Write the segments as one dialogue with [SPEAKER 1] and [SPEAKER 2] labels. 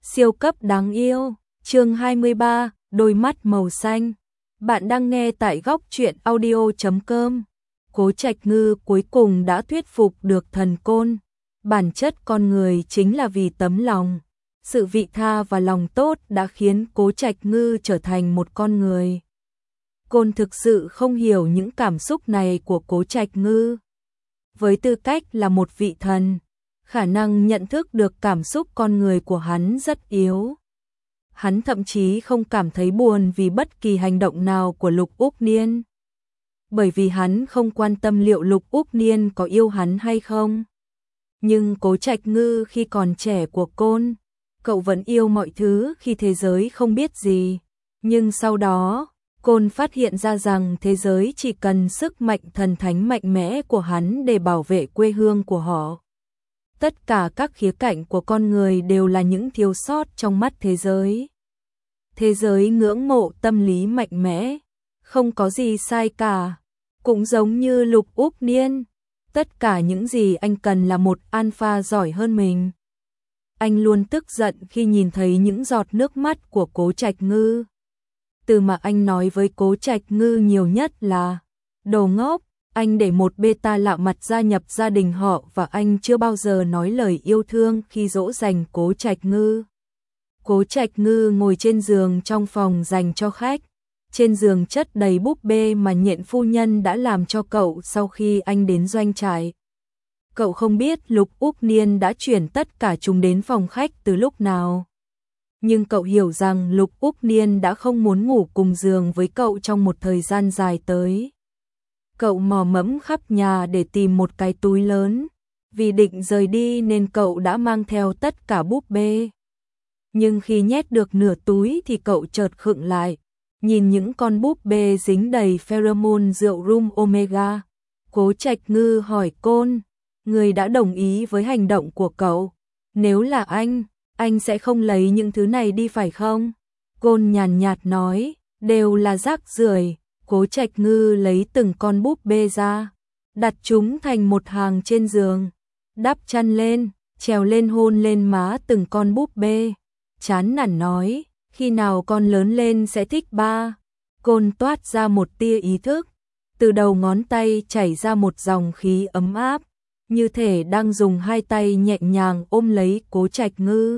[SPEAKER 1] Siêu cấp đáng yêu, chương 23, đôi mắt màu xanh. Bạn đang nghe tại góc truyện audio.com. Cố Trạch Ngư cuối cùng đã thuyết phục được Thần Côn. Bản chất con người chính là vì tấm lòng. Sự vị tha và lòng tốt đã khiến Cố Trạch Ngư trở thành một con người. Côn thực sự không hiểu những cảm xúc này của Cố Trạch Ngư. Với tư cách là một vị thần, khả năng nhận thức được cảm xúc con người của hắn rất yếu. Hắn thậm chí không cảm thấy buồn vì bất kỳ hành động nào của Lục Úc Niên. Bởi vì hắn không quan tâm liệu Lục Úc Niên có yêu hắn hay không. Nhưng Cố Trạch Ngư khi còn trẻ của Côn, cậu vẫn yêu mọi thứ khi thế giới không biết gì. Nhưng sau đó, Côn phát hiện ra rằng thế giới chỉ cần sức mạnh thần thánh mạnh mẽ của hắn để bảo vệ quê hương của họ. Tất cả các khía cạnh của con người đều là những thiếu sót trong mắt thế giới. Thế giới ngưỡng mộ tâm lý mạnh mẽ, không có gì sai cả. Cũng giống như Lục Úc Niên, tất cả những gì anh cần là một alpha giỏi hơn mình. Anh luôn tức giận khi nhìn thấy những giọt nước mắt của Cố Trạch Ngư. Từ mà anh nói với Cố Trạch Ngư nhiều nhất là đồ ngốc. Anh để một beta lạ mặt gia nhập gia đình họ và anh chưa bao giờ nói lời yêu thương khi dỗ dành Cố Trạch Ngư. Cố Trạch Ngư ngồi trên giường trong phòng dành cho khách. Trên giường chất đầy búp bê mà Nhện phu nhân đã làm cho cậu sau khi anh đến doanh trại. Cậu không biết Lục Úc Niên đã chuyển tất cả chúng đến phòng khách từ lúc nào. Nhưng cậu hiểu rằng Lục Úc Niên đã không muốn ngủ cùng giường với cậu trong một thời gian dài tới. Cậu mò mẫm khắp nhà để tìm một cái túi lớn. Vì định rời đi nên cậu đã mang theo tất cả búp bê. Nhưng khi nhét được nửa túi thì cậu chợt khựng lại. Nhìn những con búp bê dính đầy pheromone rượu rum omega. Cố Trạch Ngư hỏi Côn, người đã đồng ý với hành động của cậu. Nếu là anh sẽ không lấy những thứ này đi phải không? Côn nhàn nhạt nói, đều là rác rưởi. Cố Trạch Ngư lấy từng con búp bê ra, đặt chúng thành một hàng trên giường, đắp chăn lên, trèo lên hôn lên má từng con búp bê. Chán nản nói, khi nào con lớn lên sẽ thích ba. Côn toát ra một tia ý thức, từ đầu ngón tay chảy ra một dòng khí ấm áp, như thể đang dùng hai tay nhẹ nhàng ôm lấy Cố Trạch Ngư.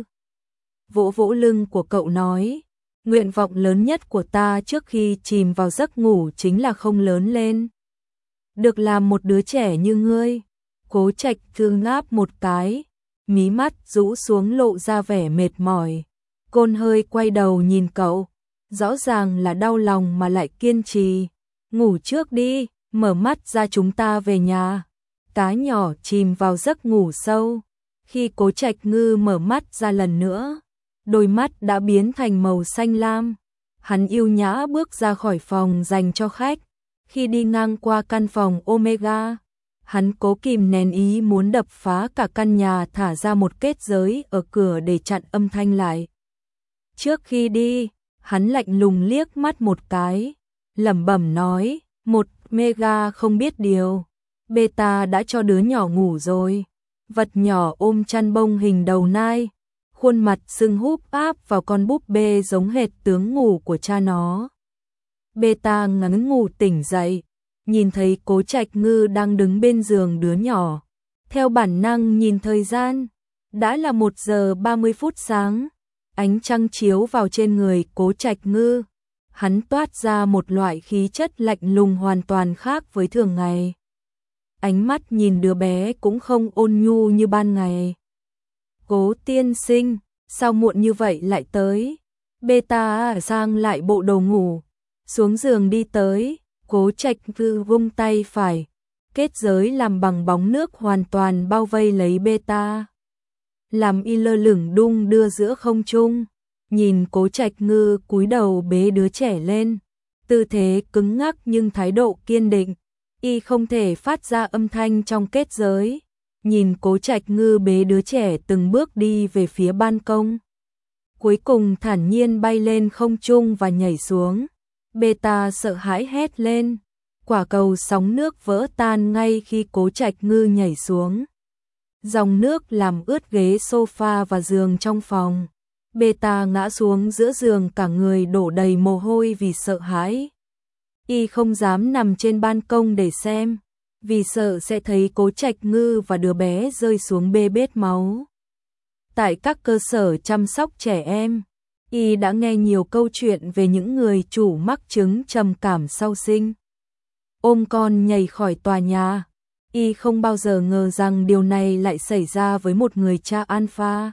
[SPEAKER 1] Vỗ vỗ lưng của cậu nói, nguyện vọng lớn nhất của ta trước khi chìm vào giấc ngủ chính là không lớn lên. Được làm một đứa trẻ như ngươi. Cố Trạch Ngư ngáp một cái, mí mắt rũ xuống lộ ra vẻ mệt mỏi. Côn hơi quay đầu nhìn cậu, rõ ràng là đau lòng mà lại kiên trì. Ngủ trước đi, mở mắt ra chúng ta về nhà. Cá nhỏ chìm vào giấc ngủ sâu. Khi Cố Trạch Ngư mở mắt ra lần nữa, đôi mắt đã biến thành màu xanh lam. Hắn yêu nhã bước ra khỏi phòng dành cho khách. Khi đi ngang qua căn phòng Omega, hắn cố kìm nén ý muốn đập phá cả căn nhà, thả ra một kết giới ở cửa để chặn âm thanh lại. Trước khi đi, hắn lạnh lùng liếc mắt một cái, lẩm bẩm nói, một Mega không biết điều. Beta đã cho đứa nhỏ ngủ rồi. Vật nhỏ ôm chăn bông hình đầu nai, khuôn mặt sưng húp áp vào con búp bê giống hệt tướng ngủ của cha nó. Beta ngắn ngủ tỉnh dậy, nhìn thấy Cố Trạch Ngư đang đứng bên giường đứa nhỏ. Theo bản năng nhìn thời gian, đã là 1 giờ 30 phút sáng. Ánh trăng chiếu vào trên người Cố Trạch Ngư. Hắn toát ra một loại khí chất lạnh lùng hoàn toàn khác với thường ngày. Ánh mắt nhìn đứa bé cũng không ôn nhu như ban ngày. Cố tiên sinh, sao muộn như vậy lại tới? Beta sang lại bộ đồ ngủ, xuống giường đi tới. Cố Trạch Ngư vung tay phải, kết giới làm bằng bóng nước hoàn toàn bao vây lấy Beta, làm y lơ lửng đung đưa giữa không trung. Nhìn Cố Trạch Ngư cúi đầu bế đứa trẻ lên, tư thế cứng ngắc nhưng thái độ kiên định, y không thể phát ra âm thanh trong kết giới. Nhìn Cố Trạch Ngư bế đứa trẻ từng bước đi về phía ban công, cuối cùng thản nhiên bay lên không trung và nhảy xuống. Beta sợ hãi hét lên, quả cầu sóng nước vỡ tan ngay khi Cố Trạch Ngư nhảy xuống. Dòng nước làm ướt ghế sofa và giường trong phòng. Beta ngã xuống giữa giường, cả người đổ đầy mồ hôi vì sợ hãi. Y không dám nằm trên ban công để xem, vì sợ sẽ thấy Cố Trạch Ngư và đứa bé rơi xuống bê bết máu. Tại các cơ sở chăm sóc trẻ em, Y đã nghe nhiều câu chuyện về những người chủ mắc chứng trầm cảm sau sinh. Ôm con nhảy khỏi tòa nhà, Y không bao giờ ngờ rằng điều này lại xảy ra với một người cha alpha.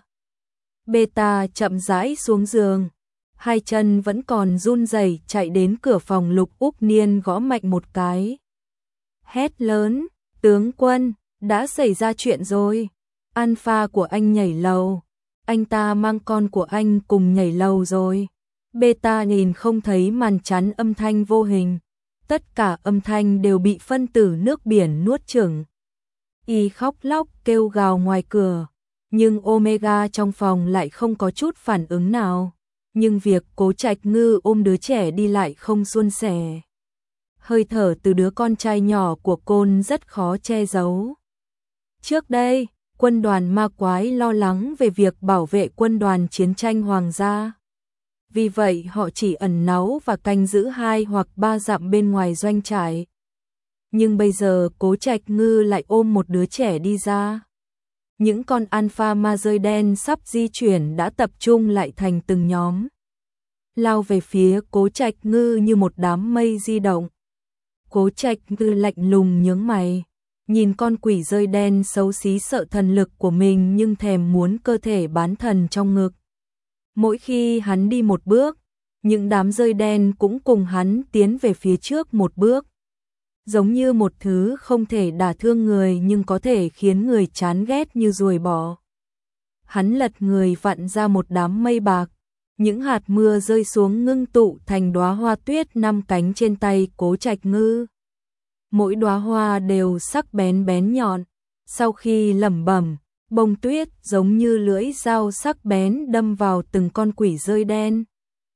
[SPEAKER 1] Beta chậm rãi xuống giường, hai chân vẫn còn run rẩy chạy đến cửa phòng Lục Úc Niên gõ mạnh một cái. Hét lớn, tướng quân, đã xảy ra chuyện rồi. Alpha của anh nhảy lầu, anh ta mang con của anh cùng nhảy lầu rồi. Beta nhìn không thấy màn chắn âm thanh vô hình, tất cả âm thanh đều bị phân tử nước biển nuốt chửng. Y khóc lóc kêu gào ngoài cửa, nhưng Omega trong phòng lại không có chút phản ứng nào. Nhưng việc Cố Trạch Ngư ôm đứa trẻ đi lại không suôn sẻ. Hơi thở từ đứa con trai nhỏ của Côn rất khó che giấu. Trước đây, quân đoàn ma quái lo lắng về việc bảo vệ quân đoàn chiến tranh hoàng gia. Vì vậy họ chỉ ẩn náu và canh giữ 2 hoặc 3 dặm bên ngoài doanh trại. Nhưng bây giờ Cố Trạch Ngư lại ôm một đứa trẻ đi ra. Những con alpha ma rơi đen sắp di chuyển đã tập trung lại thành từng nhóm, lao về phía Cố Trạch Ngư như một đám mây di động. Cố Trạch Ngư lạnh lùng nhướng mày, nhìn con quỷ rơi đen xấu xí sợ thần lực của mình nhưng thèm muốn cơ thể bán thần trong ngực. Mỗi khi hắn đi một bước, những đám rơi đen cũng cùng hắn tiến về phía trước một bước. Giống như một thứ không thể đả thương người nhưng có thể khiến người chán ghét như ruồi bọ. Hắn lật người vặn ra một đám mây bạc, những hạt mưa rơi xuống ngưng tụ thành đóa hoa tuyết 5 cánh trên tay Cố Trạch Ngư. Mỗi đóa hoa đều sắc bén bén nhọn, sau khi lẩm bẩm, bông tuyết giống như lưỡi dao sắc bén đâm vào từng con quỷ rơi đen.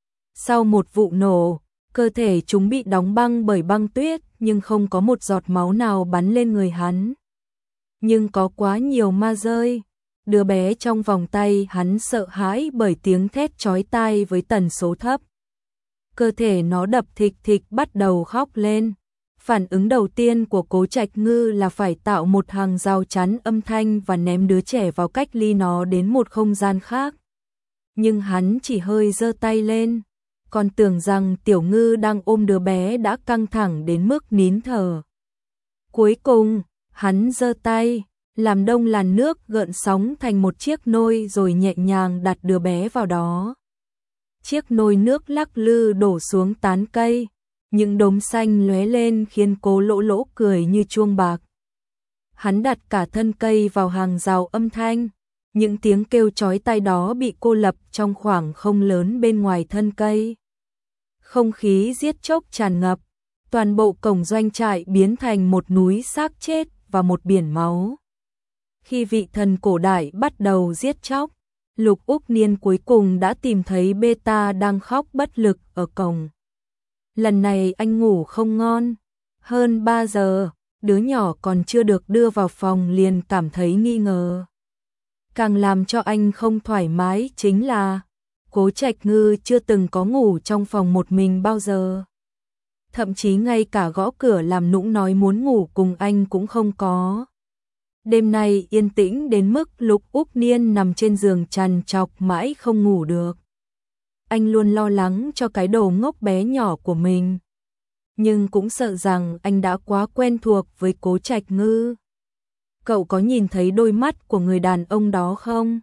[SPEAKER 1] Sau một vụ nổ, cơ thể chúng bị đóng băng bởi băng tuyết, nhưng không có một giọt máu nào bắn lên người hắn. Nhưng có quá nhiều ma rơi. Đứa bé trong vòng tay hắn sợ hãi bởi tiếng thét chói tai với tần số thấp. Cơ thể nó đập thịch thịch bắt đầu khóc lên. Phản ứng đầu tiên của Cố Trạch Ngư là phải tạo một hàng rào chắn âm thanh và ném đứa trẻ vào cách ly nó đến một không gian khác. Nhưng hắn chỉ hơi giơ tay lên, còn tưởng rằng Tiểu Ngư đang ôm đứa bé đã căng thẳng đến mức nín thở. Cuối cùng, hắn giơ tay, làm đông làn nước gợn sóng thành một chiếc nôi rồi nhẹ nhàng đặt đứa bé vào đó. Chiếc nôi nước lắc lư đổ xuống tán cây, những đốm xanh lóe lên khiến Cố Lỗ Lỗ cười như chuông bạc. Hắn đặt cả thân cây vào hàng rào âm thanh, những tiếng kêu chói tai đó bị cô lập trong khoảng không lớn bên ngoài thân cây. Không khí giết chóc tràn ngập, toàn bộ cổng doanh trại biến thành một núi xác chết và một biển máu. Khi vị thần cổ đại bắt đầu giết chóc, Lục Úc Niên cuối cùng đã tìm thấy Beta đang khóc bất lực ở cổng. Lần này anh ngủ không ngon. Hơn 3 giờ, đứa nhỏ còn chưa được đưa vào phòng liền cảm thấy nghi ngờ. Càng làm cho anh không thoải mái chính là Cố Trạch Ngư chưa từng có ngủ trong phòng một mình bao giờ. Thậm chí ngay cả gõ cửa làm nũng nói muốn ngủ cùng anh cũng không có. Đêm nay yên tĩnh đến mức Lục Úc Niên nằm trên giường trằn trọc mãi không ngủ được. Anh luôn lo lắng cho cái đầu ngốc bé nhỏ của mình, nhưng cũng sợ rằng anh đã quá quen thuộc với Cố Trạch Ngư. Cậu có nhìn thấy đôi mắt của người đàn ông đó không?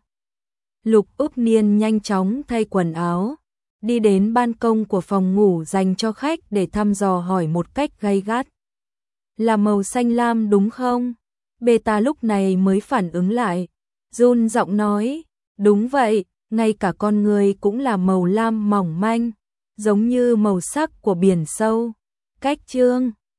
[SPEAKER 1] Lục Úc Niên nhanh chóng thay quần áo, đi đến ban công của phòng ngủ dành cho khách để thăm dò hỏi một cách gay gắt. Là màu xanh lam đúng không? Beta lúc này mới phản ứng lại, run giọng nói, đúng vậy, ngay cả con người cũng là màu lam mỏng manh, giống như màu sắc của biển sâu. Cách chương